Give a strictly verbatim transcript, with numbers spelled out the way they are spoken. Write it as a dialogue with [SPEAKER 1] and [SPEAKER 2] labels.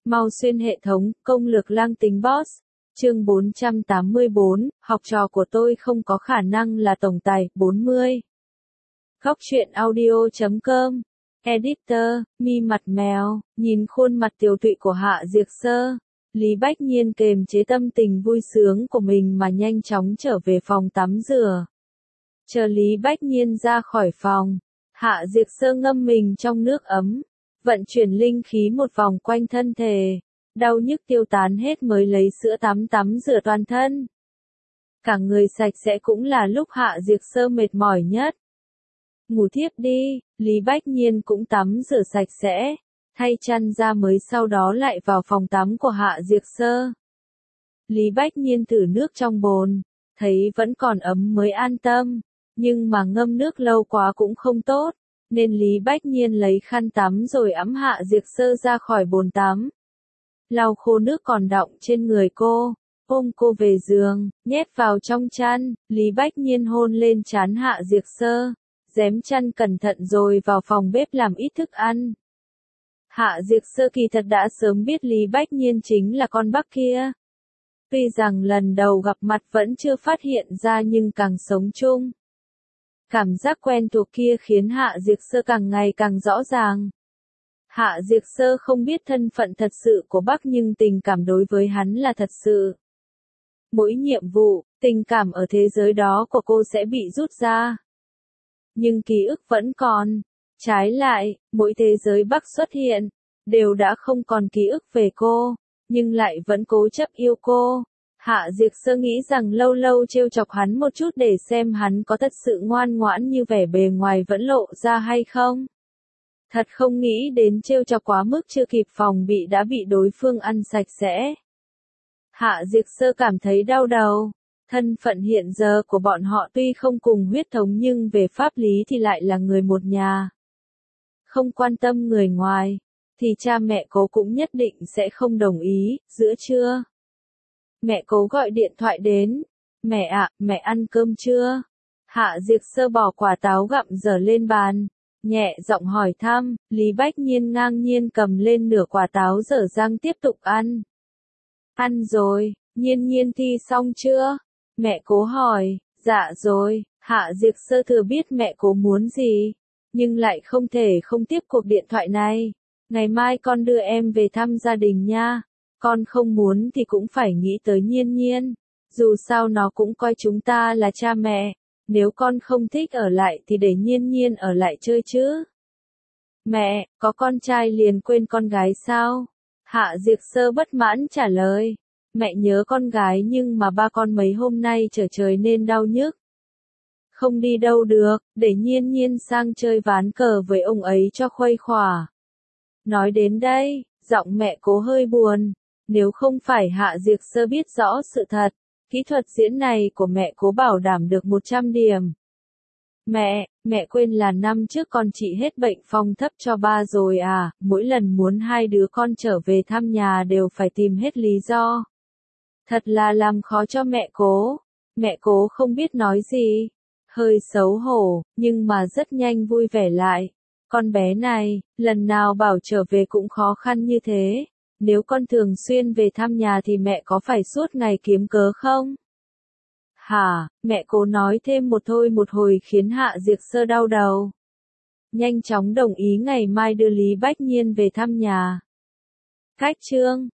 [SPEAKER 1] Mau xuyên hệ thống, công lược lang tính boss. Chương bốn trăm tám mươi bốn, học trò của tôi không có khả năng là tổng tài. bốn mươi. Góc truyện audio chấm com. Editor, mi mặt mèo, nhìn khuôn mặt tiều tụy của Hạ Diệc Sơ. Lý Bách Nhiên kềm chế tâm tình vui sướng của mình mà nhanh chóng trở về phòng tắm rửa. Chờ Lý Bách Nhiên ra khỏi phòng, Hạ Diệc Sơ ngâm mình trong nước ấm, vận chuyển linh khí một vòng quanh thân thể, đau nhức tiêu tán hết mới lấy sữa tắm tắm rửa toàn thân. Cả người sạch sẽ cũng là lúc Hạ Diệc Sơ mệt mỏi nhất. Ngủ thiếp đi, Lý Bách Nhiên cũng tắm rửa sạch sẽ, thay chăn ra mới sau đó lại vào phòng tắm của Hạ Diệc Sơ. Lý Bách Nhiên thử nước trong bồn, thấy vẫn còn ấm mới an tâm, nhưng mà ngâm nước lâu quá cũng không tốt, nên Lý Bách Nhiên lấy khăn tắm rồi ẵm Hạ Diệc Sơ ra khỏi bồn tắm. Lau khô nước còn đọng trên người cô, ôm cô về giường, nhét vào trong chăn, Lý Bách Nhiên hôn lên trán Hạ Diệc Sơ, rém chăn cẩn thận rồi vào phòng bếp làm ít thức ăn. Hạ Diệc Sơ kỳ thật đã sớm biết Lý Bách Nhiên chính là con Bắc kia. Tuy rằng lần đầu gặp mặt vẫn chưa phát hiện ra nhưng càng sống chung, cảm giác quen thuộc kia khiến Hạ Diệc Sơ càng ngày càng rõ ràng. Hạ Diệc Sơ không biết thân phận thật sự của Bắc nhưng tình cảm đối với hắn là thật sự. Mỗi nhiệm vụ, tình cảm ở thế giới đó của cô sẽ bị rút ra. Nhưng ký ức vẫn còn. Trái lại, mỗi thế giới Bắc xuất hiện, đều đã không còn ký ức về cô, nhưng lại vẫn cố chấp yêu cô. Hạ Diệc Sơ nghĩ rằng lâu lâu trêu chọc hắn một chút để xem hắn có thật sự ngoan ngoãn như vẻ bề ngoài vẫn lộ ra hay không. Thật không nghĩ đến trêu chọc quá mức chưa kịp phòng bị đã bị đối phương ăn sạch sẽ. Hạ Diệc Sơ cảm thấy đau đầu. Thân phận hiện giờ của bọn họ tuy không cùng huyết thống nhưng về pháp lý thì lại là người một nhà. Không quan tâm người ngoài, thì cha mẹ cô cũng nhất định sẽ không đồng ý. Giữa trưa, mẹ cô gọi điện thoại đến. Mẹ ạ, mẹ ăn cơm chưa? Hạ Diệc Sơ bỏ quả táo gặm dở lên bàn, nhẹ giọng hỏi thăm. Lý Bách Nhiên ngang nhiên cầm lên nửa quả táo dở rang tiếp tục ăn. Ăn rồi, Nhiên Nhiên thi xong chưa? Mẹ cố hỏi. Dạ rồi. Hạ Diệc Sơ thừa biết mẹ cố muốn gì, nhưng lại không thể không tiếp cuộc điện thoại này. Ngày mai con đưa em về thăm gia đình nha. Con không muốn thì cũng phải nghĩ tới Nhiên Nhiên. Dù sao nó cũng coi chúng ta là cha mẹ. Nếu con không thích ở lại thì để Nhiên Nhiên ở lại chơi chứ. Mẹ, có con trai liền quên con gái sao? Hạ Diệc Sơ bất mãn trả lời. Mẹ nhớ con gái nhưng mà ba con mấy hôm nay trở trời nên đau nhức. Không đi đâu được, để Nhiên Nhiên sang chơi ván cờ với ông ấy cho khuây khỏa. Nói đến đây, giọng mẹ cố hơi buồn. Nếu không phải Hạ Diệc Sơ biết rõ sự thật, kỹ thuật diễn này của mẹ cố bảo đảm được một trăm điểm. Mẹ, mẹ quên là năm trước con trị hết bệnh phong thấp cho ba rồi à, mỗi lần muốn hai đứa con trở về thăm nhà đều phải tìm hết lý do. Thật là làm khó cho mẹ cố. Mẹ cố không biết nói gì, hơi xấu hổ, nhưng mà rất nhanh vui vẻ lại. Con bé này, lần nào bảo trở về cũng khó khăn như thế. Nếu con thường xuyên về thăm nhà thì mẹ có phải suốt ngày kiếm cớ không? Hả, mẹ cố nói thêm một thôi một hồi khiến Hạ Diệc Sơ đau đầu. Nhanh chóng đồng ý ngày mai đưa Lý Bách Nhiên về thăm nhà. Cách chương